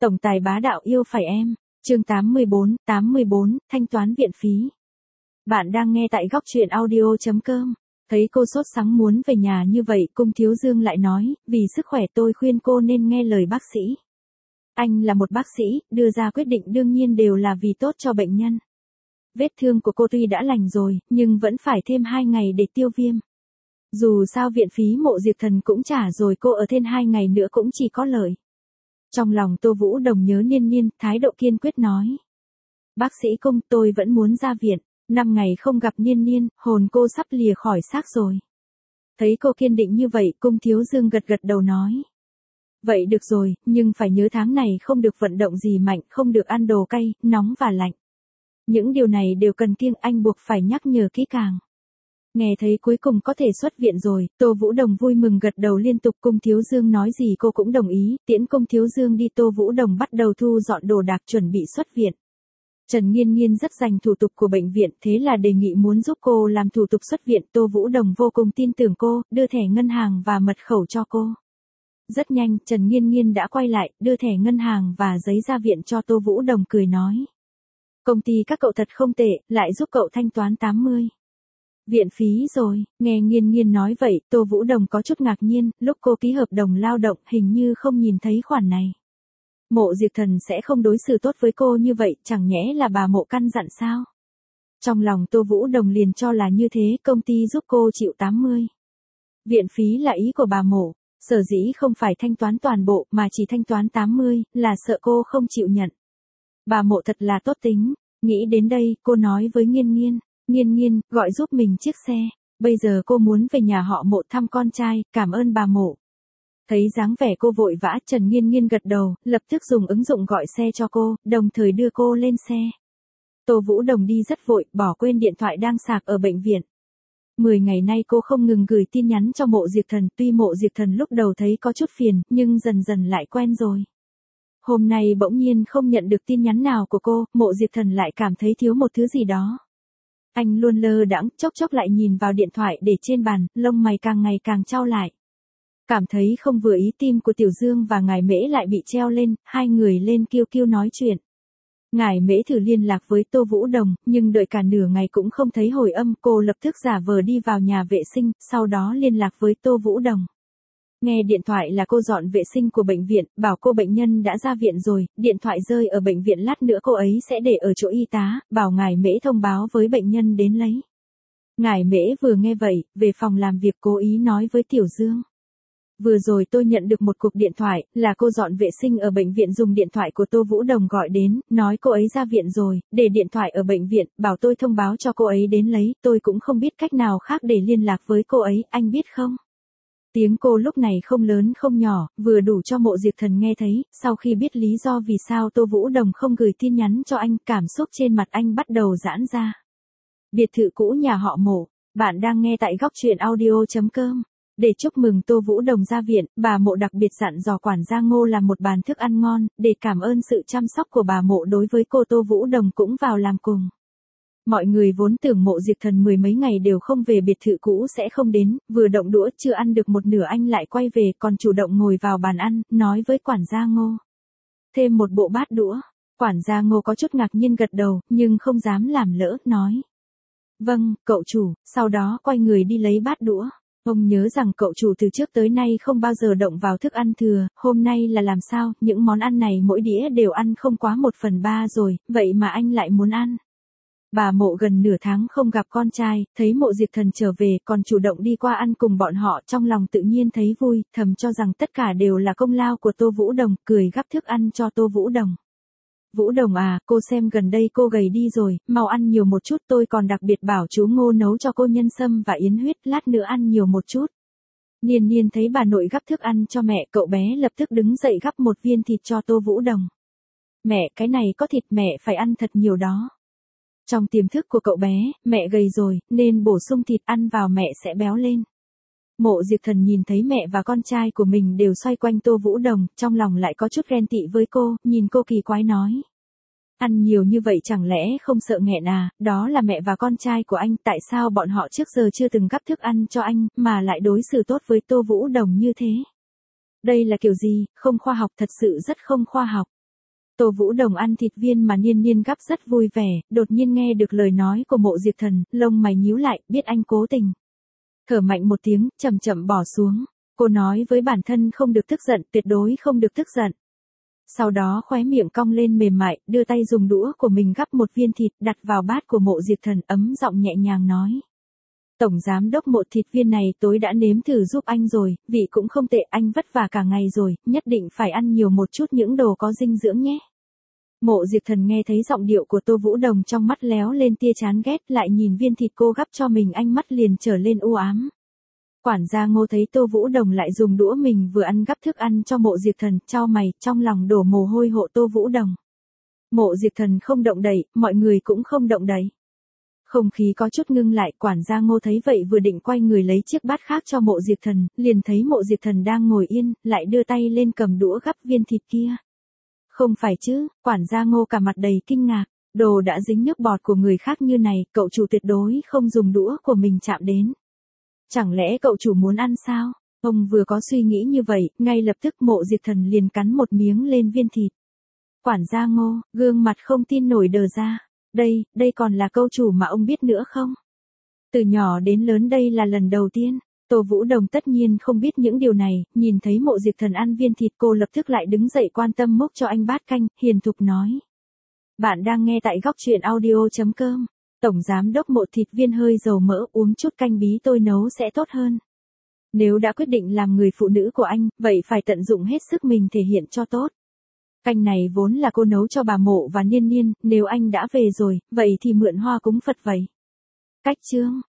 Tổng tài bá đạo yêu phải em. Chương 84, thanh toán viện phí. Bạn đang nghe tại góc truyện audio.com. Thấy cô sốt sắng muốn về nhà như vậy, Cung Thiếu Dương lại nói, vì sức khỏe tôi khuyên cô nên nghe lời bác sĩ. Anh là một bác sĩ, đưa ra quyết định đương nhiên đều là vì tốt cho bệnh nhân. Vết thương của cô tuy đã lành rồi, nhưng vẫn phải thêm 2 ngày để tiêu viêm. Dù sao viện phí Mộ Diệp Thần cũng trả rồi, cô ở thêm 2 ngày nữa cũng chỉ có lợi. Trong lòng Tô Vũ Đồng nhớ Niên Niên, thái độ kiên quyết nói. Bác sĩ Cung, tôi vẫn muốn ra viện. 5 ngày không gặp Niên Niên, hồn cô sắp lìa khỏi xác rồi. Thấy cô kiên định như vậy, Cung Thiếu Dương gật gật đầu nói. Vậy được rồi, nhưng phải nhớ tháng này không được vận động gì mạnh, không được ăn đồ cay, nóng và lạnh. Những điều này đều cần kiêng, anh buộc phải nhắc nhở kỹ càng. Nghe thấy cuối cùng có thể xuất viện rồi, Tô Vũ Đồng vui mừng gật đầu liên tục. Cung Thiếu Dương nói gì cô cũng đồng ý, tiễn Cung Thiếu Dương đi, Tô Vũ Đồng bắt đầu thu dọn đồ đạc chuẩn bị xuất viện. Trần Nghiên Nghiên rất dành thủ tục của bệnh viện, thế là đề nghị muốn giúp cô làm thủ tục xuất viện. Tô Vũ Đồng vô cùng tin tưởng cô, đưa thẻ ngân hàng và mật khẩu cho cô. Rất nhanh, Trần Nghiên Nghiên đã quay lại, đưa thẻ ngân hàng và giấy ra viện cho Tô Vũ Đồng, cười nói. Công ty các cậu thật không tệ, lại giúp cậu thanh toán 80. Viện phí rồi, nghe Nghiên Nghiên nói vậy, Tô Vũ Đồng có chút ngạc nhiên, lúc cô ký hợp đồng lao động hình như không nhìn thấy khoản này. Mộ Diệp Thần sẽ không đối xử tốt với cô như vậy, chẳng nhẽ là bà Mộ căn dặn sao? Trong lòng Tô Vũ Đồng liền cho là như thế, công ty giúp cô chịu 80. Viện phí là ý của bà Mộ, sở dĩ không phải thanh toán toàn bộ mà chỉ thanh toán 80, là sợ cô không chịu nhận. Bà Mộ thật là tốt tính, nghĩ đến đây, cô nói với Nghiên Nghiên. Nghiên Nghiên, gọi giúp mình chiếc xe, bây giờ cô muốn về nhà họ Mộ thăm con trai, cảm ơn bà Mộ. Thấy dáng vẻ cô vội vã, Trần Nghiên Nghiên gật đầu, lập tức dùng ứng dụng gọi xe cho cô, đồng thời đưa cô lên xe. Tô Vũ Đồng đi rất vội, bỏ quên điện thoại đang sạc ở bệnh viện. 10 ngày nay cô không ngừng gửi tin nhắn cho Mộ Diệp Thần, tuy Mộ Diệp Thần lúc đầu thấy có chút phiền, nhưng dần dần lại quen rồi. Hôm nay bỗng nhiên không nhận được tin nhắn nào của cô, Mộ Diệp Thần lại cảm thấy thiếu một thứ gì đó. Anh luôn lơ đãng, chốc chốc lại nhìn vào điện thoại để trên bàn, lông mày càng ngày càng chau lại. Cảm thấy không vừa ý, tim của Tiểu Dương và Ngải Mễ lại bị treo lên, hai người lên kêu kêu nói chuyện. Ngải Mễ thử liên lạc với Tô Vũ Đồng, nhưng đợi cả nửa ngày cũng không thấy hồi âm, cô lập tức giả vờ đi vào nhà vệ sinh, sau đó liên lạc với Tô Vũ Đồng. Nghe điện thoại là cô dọn vệ sinh của bệnh viện, bảo cô bệnh nhân đã ra viện rồi, điện thoại rơi ở bệnh viện, lát nữa cô ấy sẽ để ở chỗ y tá, bảo Ngải Mễ thông báo với bệnh nhân đến lấy. Ngải Mễ vừa nghe vậy, về phòng làm việc cố ý nói với Tiểu Dương. Vừa rồi tôi nhận được một cuộc điện thoại, là cô dọn vệ sinh ở bệnh viện dùng điện thoại của Tô Vũ Đồng gọi đến, nói cô ấy ra viện rồi, để điện thoại ở bệnh viện, bảo tôi thông báo cho cô ấy đến lấy, tôi cũng không biết cách nào khác để liên lạc với cô ấy, anh biết không? Tiếng cô lúc này không lớn không nhỏ, vừa đủ cho Mộ Diệp Thần nghe thấy, sau khi biết lý do vì sao Tô Vũ Đồng không gửi tin nhắn cho anh, cảm xúc trên mặt anh bắt đầu giãn ra. Biệt thự cũ nhà họ Mộ, bạn đang nghe tại góc truyện audio.com. Để chúc mừng Tô Vũ Đồng ra viện, bà Mộ đặc biệt dặn dò quản gia Ngô làm một bàn thức ăn ngon, để cảm ơn sự chăm sóc của bà Mộ đối với cô, Tô Vũ Đồng cũng vào làm cùng. Mọi người vốn tưởng Mộ Diệp Thần 10 mấy ngày đều không về biệt thự cũ sẽ không đến, vừa động đũa chưa ăn được một nửa anh lại quay về, còn chủ động ngồi vào bàn ăn, nói với quản gia Ngô. Thêm một bộ bát đũa, quản gia Ngô có chút ngạc nhiên gật đầu, nhưng không dám làm lỡ, nói. Vâng, cậu chủ, sau đó quay người đi lấy bát đũa. Ông nhớ rằng cậu chủ từ trước tới nay không bao giờ động vào thức ăn thừa, hôm nay là làm sao, những món ăn này mỗi đĩa đều ăn không quá 1/3 rồi, vậy mà anh lại muốn ăn. Bà Mộ gần nửa tháng không gặp con trai, thấy Mộ Diệp Thần trở về còn chủ động đi qua ăn cùng bọn họ, trong lòng tự nhiên thấy vui, thầm cho rằng tất cả đều là công lao của Tô Vũ Đồng, cười gắp thức ăn cho Tô Vũ Đồng. Vũ Đồng à, cô xem gần đây cô gầy đi rồi, mau ăn nhiều một chút, tôi còn đặc biệt bảo chú Ngô nấu cho cô nhân sâm và yến huyết, lát nữa ăn nhiều một chút. Niên Niên thấy bà nội gắp thức ăn cho mẹ, cậu bé lập tức đứng dậy gắp một viên thịt cho Tô Vũ Đồng. Mẹ, cái này có thịt, mẹ phải ăn thật nhiều đó. Trong tiềm thức của cậu bé, mẹ gầy rồi, nên bổ sung thịt, ăn vào mẹ sẽ béo lên. Mộ Diệp Thần nhìn thấy mẹ và con trai của mình đều xoay quanh Tô Vũ Đồng, trong lòng lại có chút ghen tị với cô, nhìn cô kỳ quái nói. Ăn nhiều như vậy chẳng lẽ không sợ nghẹn à, đó là mẹ và con trai của anh, tại sao bọn họ trước giờ chưa từng gắp thức ăn cho anh, mà lại đối xử tốt với Tô Vũ Đồng như thế? Đây là kiểu gì, không khoa học, thật sự rất không khoa học. Tô Vũ Đồng ăn thịt viên mà Niên Niên gắp rất vui vẻ, đột nhiên nghe được lời nói của Mộ Diệp Thần, lông mày nhíu lại, biết anh cố tình. Thở mạnh một tiếng, chậm chậm bỏ xuống. Cô nói với bản thân không được tức giận, tuyệt đối không được tức giận. Sau đó khóe miệng cong lên mềm mại, đưa tay dùng đũa của mình gắp một viên thịt đặt vào bát của Mộ Diệp Thần, ấm giọng nhẹ nhàng nói. Tổng giám đốc Mộ, thịt viên này tối đã nếm thử giúp anh rồi, vị cũng không tệ, anh vất vả cả ngày rồi, nhất định phải ăn nhiều một chút những đồ có dinh dưỡng nhé. Mộ Diệp Thần nghe thấy giọng điệu của Tô Vũ Đồng trong mắt léo lên tia chán ghét, lại nhìn viên thịt cô gắp cho mình, ánh mắt liền trở lên u ám. Quản gia Ngô thấy Tô Vũ Đồng lại dùng đũa mình vừa ăn gắp thức ăn cho Mộ Diệp Thần, chau mày, trong lòng đổ mồ hôi hộ Tô Vũ Đồng. Mộ Diệp Thần không động đậy, mọi người cũng không động đậy. Không khí có chút ngưng lại, quản gia Ngô thấy vậy vừa định quay người lấy chiếc bát khác cho Mộ Diệp Thần, liền thấy Mộ Diệp Thần đang ngồi yên, lại đưa tay lên cầm đũa gắp viên thịt kia. Không phải chứ, quản gia Ngô cả mặt đầy kinh ngạc, đồ đã dính nước bọt của người khác như này, cậu chủ tuyệt đối không dùng đũa của mình chạm đến. Chẳng lẽ cậu chủ muốn ăn sao? Ông vừa có suy nghĩ như vậy, ngay lập tức Mộ Diệp Thần liền cắn một miếng lên viên thịt. Quản gia Ngô, gương mặt không tin nổi đờ ra. Đây còn là câu chủ mà ông biết nữa không? Từ nhỏ đến lớn đây là lần đầu tiên. Tô Vũ Đồng tất nhiên không biết những điều này, nhìn thấy Mộ Diệp Thần ăn viên thịt cô lập tức lại đứng dậy quan tâm múc cho anh bát canh, hiền thục nói. Bạn đang nghe tại góc truyện audio.com. Tổng giám đốc Mộ, thịt viên hơi dầu mỡ, uống chút canh bí tôi nấu sẽ tốt hơn. Nếu đã quyết định làm người phụ nữ của anh, vậy phải tận dụng hết sức mình thể hiện cho tốt. Canh này vốn là cô nấu cho bà Mộ và Niên Niên, nếu anh đã về rồi, vậy thì mượn hoa cúng Phật vậy. Cách chương